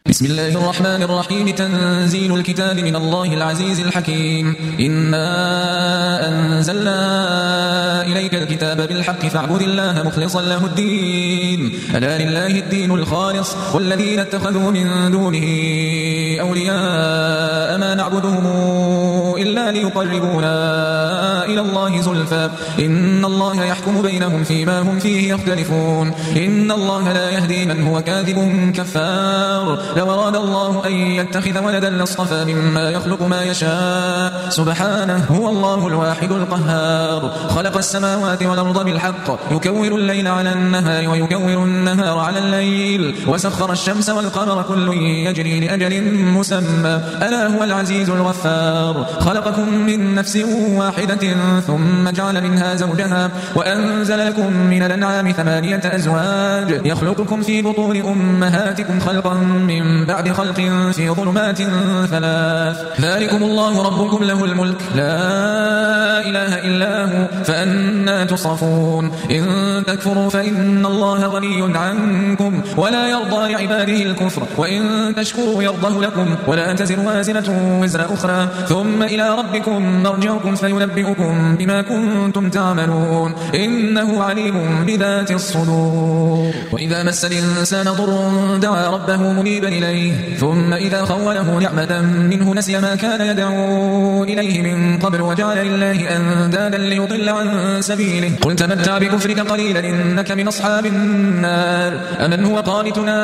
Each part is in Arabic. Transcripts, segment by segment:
بسم الله الرحمن الرحيم. تنزيل الكتاب من الله العزيز الحكيم. إنا أنزلنا إليك الكتاب بالحق فاعبد الله مخلصا له الدين ألا لله الدين الخالص والذين اتخذوا من دونه أولياء ما نعبدهم إلا ليقربونا إلى الله زلفى إن الله يحكم بينهم فيما هم فيه يختلفون إن الله لا يهدي من هو كاذب كفار لو أراد الله أن يتخذ ولدا لاصطفى مما يخلق ما يشاء سبحانه هو الله الواحد القهار خلق السماوات والأرض بالحق يكور الليل على النهار ويكور النهار على الليل وسخر الشمس والقمر كل يجري لأجل مسمى ألا هو العزيز الغفار خلقكم من نفس واحدة ثم جعل منها زوجها وأنزل لكم من الأنعام 8 أزواج يخلقكم في بطون أمهاتكم خلقا من بعد خلق في ظلمات 3 ذلكم الله ربكم له الملك لا إله إلا هو فأنا تصرفون إن تكفروا فإن الله غني عنكم ولا يرضى لعباده الكفر وإن تشكروا يرضه لكم ولا تزر وازرة وزر أخرى ثم إلى ربكم مرجعكم فينبئكم بما كنتم تعملون إنه عليم بذات الصدور وإذا مس الإنسان ضر دعا ربه منيبا إليه ثم إذا خوله نعمة منه نسي ما كان يدعو إليه من قبل وجعل لله أندادا ليضل عن سبيله قل تمتع بكفرك قليلا إنك من أصحاب النار أمن هو قانتنا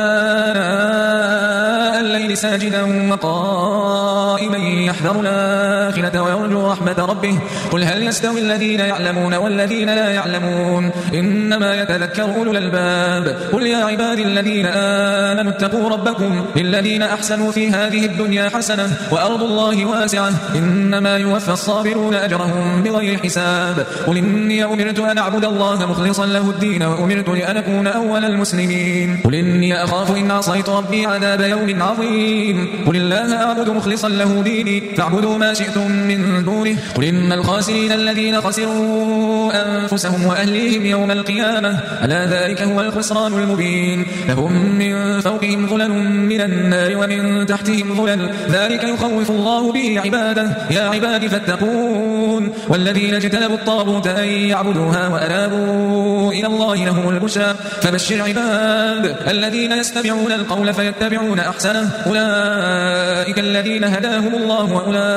الليل ساجدا وقائما يحذر الآخرة ويرجو رحمة ربه قل هل يستوي الذين يعلمون والذين لا يعلمون إنما يتذكر أولو الألباب قل يا عبادي الذين آمنوا اتقوا ربكم للذين أحسنوا في هذه الدنيا حسنة وأرض الله واسعة إنما يوفى الصابرون أجرهم بغير حساب قل إني أمرت أن أعبد الله مخلصا له الدين وأمرت لأن أكون أول المسلمين قل إني أخاف إن عصيت ربي عذاب يوم عظيم قل الله أعبد مخلصا له ديني فاعبدوا ما شئتم من دونه قل إن الخاسرين الذين خسروا أنفسهم وأهليهم يوم القيامة ألا ذلك هو الخسران المبين لهم من فوقهم ظلل من النار ومن تحتهم ظلل ذلك يخوف الله به عباده يا عباد فاتقون والذين اجتنبوا الطاغوت أن يعبدوها وأنابوا إلى الله لهم البشرى فبشر عباد الذين يستمعون القول فيتبعون أحسنه أولئك الذين هداهم الله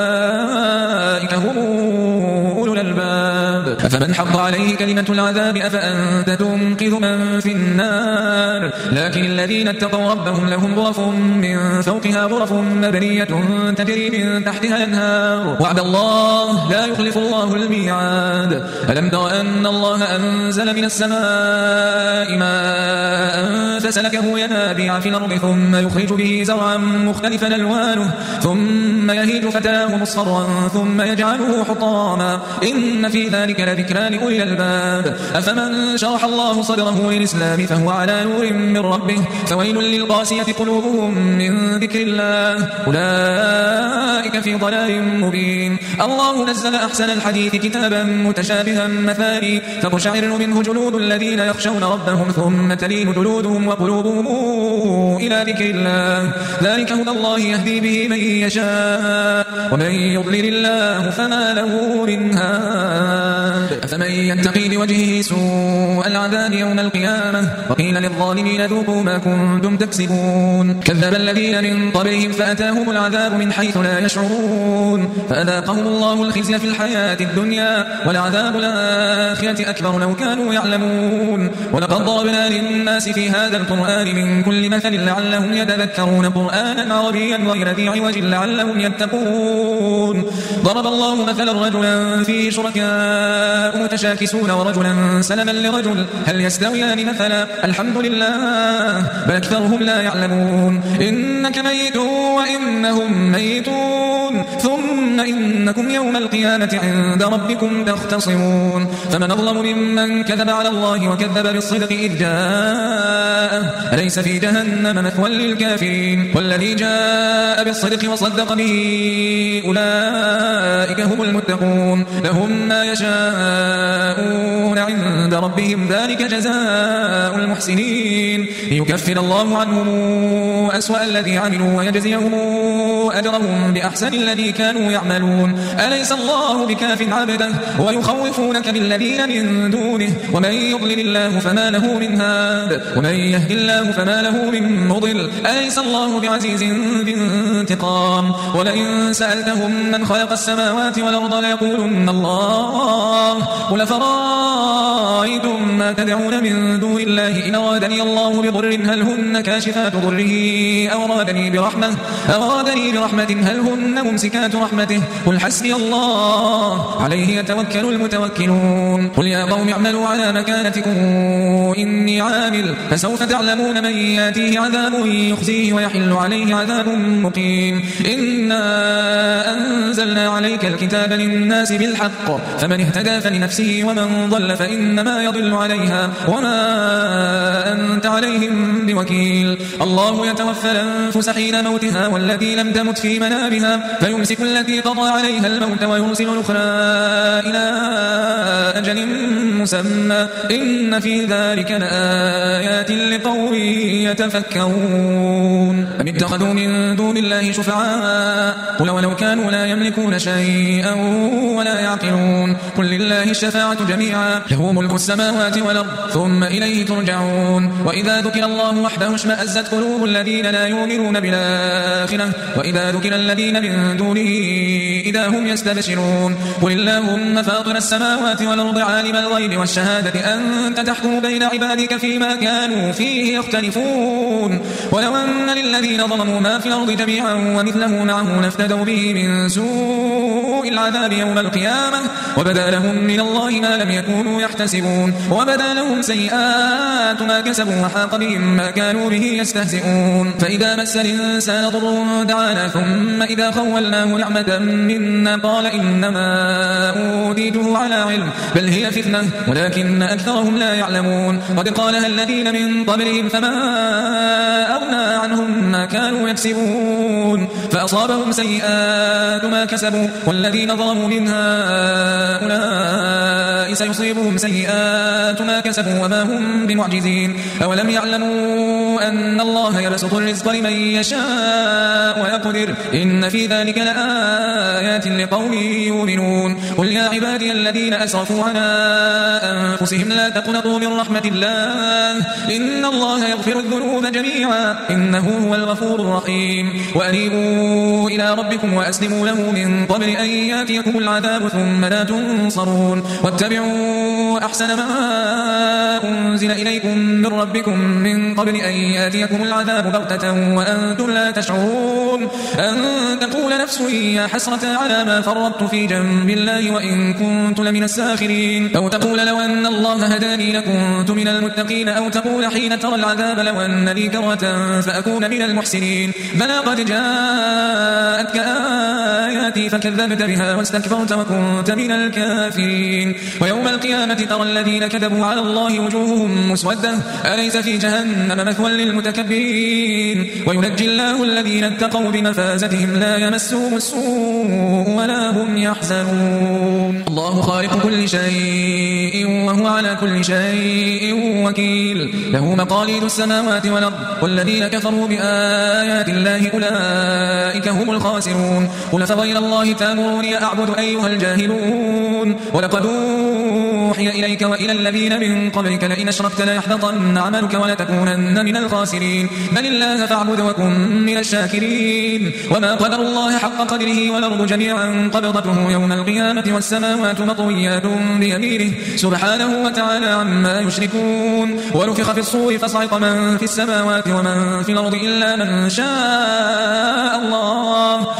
وأولئك هم أولو الألباب أفمن حق عليه كلمة العذاب أفأنت تنقذ من في النار لكن الذين اتقوا ربهم لهم غرف من فوقها غرف مبنية تجري من تحتها الأنهار وعد الله لا يخلف الله الميعاد ألم تر أن الله أنزل من السماء ماء فسلكه ينابيع في الأرض ثم يخرج به زرعا مختلفا ألوانه ثم يهيج فتاه مصفرا ثم يجعله حطاما إن في ذلك لذكرى لأولي الألباب أفمن شرح الله صدره للإسلام فهو على نور من ربه فويل للقاسية قلوبهم من ذكر الله أولئك في ضلال مبين الله نزل أحسن الحديث كتابا متشابها مثاني تقشعر منه جلود الذين يخشون ربهم ثم تلين جلودهم وقلوبهم إلى ذكر الله ذلك هدى الله يهدي به من يشاء ومن يضلل الله فما له من هاد أفمن يتقي بوجهه سوء العذاب يوم القيامة وقيل للظالمين ذوقوا ما كنتم تكسبون كذب الذين من قبلهم فأتاهم العذاب من حيث لا يشعرون فأذاقهم الله الخزي في الحياة الدنيا ولعذاب الآخرة أكبر لو كانوا يعلمون ولقد ضربنا للناس في هذا القرآن من كل مثل لعلهم يتذكرون قرآنا عربيا غير ذي عوج لعلهم يتقون ضرب الله مثلا رجلا فيه شركاء متشاكسون ورجلا سلما لرجل هل يستويان مثلا الحمد لله بل أكثرهم لا يعلمون إنك ميت وإنهم ميتون ثم إنكم يوم القيامة عند ربكم تختصمون فمن أظلم ممن كذب على الله وكذب بالصدق إذ جاءه أليس في جهنم مثوى للكافرين الرحيم والذي جاء بالصدق وصدق به أولئك هم المتقون لهم ما يشاءون عند ربهم ذلك جزاء المحسنين ليكفر الله عنهم أسوأ الذي عملوا ويجزيهم أجرهم بأحسن الذي كانوا يعملون أليس الله بكاف عبده ويخوفونك بالذين من دونه ومن يضلل الله فما له من هاد ومن يهد الله فما له من مضل أليس الله بعزيز ذي انتقام ولئن سألتهم من خلق السماوات والأرض ليقولن الله قل فرأيتم ما تدعون من دون الله إن أرادني الله بضر هل هن كاشفات ضره أو أرادني برحمة هل هن ممسكات رحمته قل حسبي الله عليه يتوكل المتوكلون قل يا قوم اعملوا على مكانتكم إني عامل فسوف تعلمون من ياتيه عذاب يخزيه ويحل عليه عذاب مقيم إنا أنزلنا عليك الكتاب للناس بالحق فمن اهتدى فلنفسه ومن ضل فإنما يضل عليها وما أنت عليهم بوكيل الله يتوفى الأنفس حين موتها والتي لم تمت في منامها فيمسك التي قضى عليها الموت ويرسل الأخرى إلى أجل مسمى إن في ذلك لآيات لقوم يتفكرون أم اتخذوا من دون الله شفعاء قل ولو كانوا لا يملكون شيئا ولا يعقلون قل لله الشفاعة جميعا له ملك السماوات والأرض ثم إليه ترجعون وإذا ذكر الله وحده اشمأزت قلوب الذين لا يؤمنون بالآخرة وإذا ذكر الذين من دونه إذا هم يستبشرون قل اللهم فاطر السماوات والأرض عالم الغيب والشهادة أنت تحكم بين عبادك فيما كانوا فيه يختلفون ولو أن للذين ظلموا ما في الأرض جميعا ومثله معه لافتدوا به من سوء العذاب يوم القيامة وبدا لهم من الله ما لم يكونوا يحتسبون وبدا لهم سيئات ما كسبوا وحاق بهم ما كانوا به يستهزئون فإذا مس الإنسان ضر دعانا ثم إذا خولناه نعمة منا قال إنما أوتيته على علم بل هي فتنة ولكن أكثرهم لا يعلمون قد قالها الذين من قبلهم فما أغنى عنهم ما كانوا يكسبون فأصابهم سيئات ما كسبوا والذين ظلموا من هؤلاء سيصيبهم سيئات ما كسبوا وما هم بمعجزين أولم يعلموا أن الله يبسط الرزق لمن يشاء ويقدر إن في ذلك لآيات لقوم يؤمنون قل يا عبادي الذين أسرفوا على أنفسهم لا تقنطوا من رحمة الله إن الله يغفر الذنوب جميعا إنه هو الغفور الرحيم وأنيبوا إلى ربكم وأسلموا له من قبل أن يأتيكم العذاب ثم لا تنصرون واتبعوا أحسن ما أنزل إليكم من ربكم من قبل أن يأتيكم العذاب بغتة وأنتم لا تشعرون أن تقول نفس يا حسرة على ما فرطت في جنب الله وإن كنت لمن الساخرين أو تقول لو أن الله هداني لكنت من المتقين أو تقول حين ترى العذاب لو أن لي كرة فأكون من المحسنين بلى قد جاءتك آياتي فكذبت بها واستكبرت وكنت من الكافرين ويوم القيامة ترى الذين كذبوا على الله وجوههم مسودة أليس في جهنم مثوى للمتكبرين وينجي الله الذين اتقوا بمفازتهم لا يمسهم السوء ولا هم يحزنون الله خالق كل شيء وهو على كل شيء وكيل له مقاليد السماوات والأرض والذين كفروا بآيات الله أولئك هم الخاسرون قل فغير الله تأمروني أعبد أيها الجاهلون ولقد أوحي إليك وإلى الذين من قبلك لئن أشركت ليحبطن عملك ولتكونن من الخاسرين بل الله فاعبد وكن من الشاكرين وما قدر الله حق قدره والأرض جميعا قبضته يوم القيامة والسماوات مطويات بيمينه سبحانه وتعالى عما يشركون ونفخ في الصور فصعق من في السماوات ومن في الأرض إلا من شاء الله ثم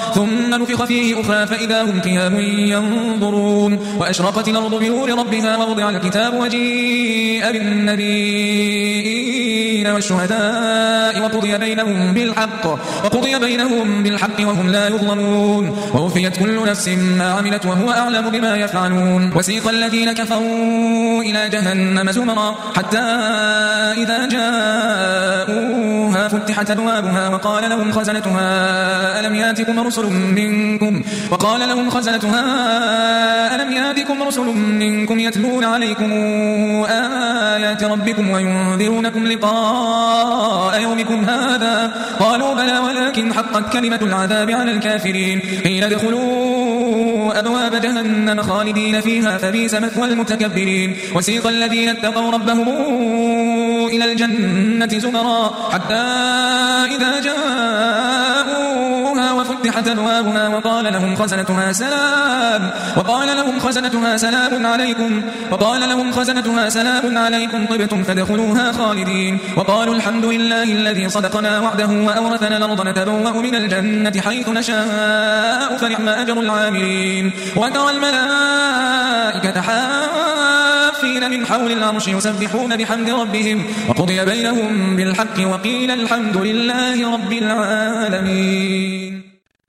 ثم نفخ فيه أخرى فإذا هم قيام ينظرون وأشرقت الأرض بنور ربها ووضع الكتاب وجيء بالنبيين والشهداء وقضي بينهم بالحق وهم لا يظلمون ووفيت كل نفس ما عملت وهو أعلم بما يفعلون وسيق الذين كفروا إلى جهنم زمرا حتى إذا جاءوها فتحت أبوابها وقال لهم خزنتها ألم يأتكم رسل منكم يتلون عليكم آيات ربكم وينذرونكم لقاء يومكم هذا قالوا بلى ولكن حقت كلمة العذاب على الكافرين قيل ادخلوا أبواب جهنم خالدين فيها فبئس مثوى المتكبرين وسيق الذين اتقوا ربهم إلى الجنة زمرا حتى إذا جاءوها وفتحت أبوابها وقال لهم خزنتها سلام عليكم طبتم فادخلوها خالدين وقالوا الحمد لله الذي صدقنا وعده وأورثنا الأرض نتبوأ من الجنة حيث نشاء فنعم أجر العاملين وترى الملائكة حافين من حول العرش يسبحون بحمد ربهم وقضي بينهم بالحق وقيل الحمد لله رب العالمين.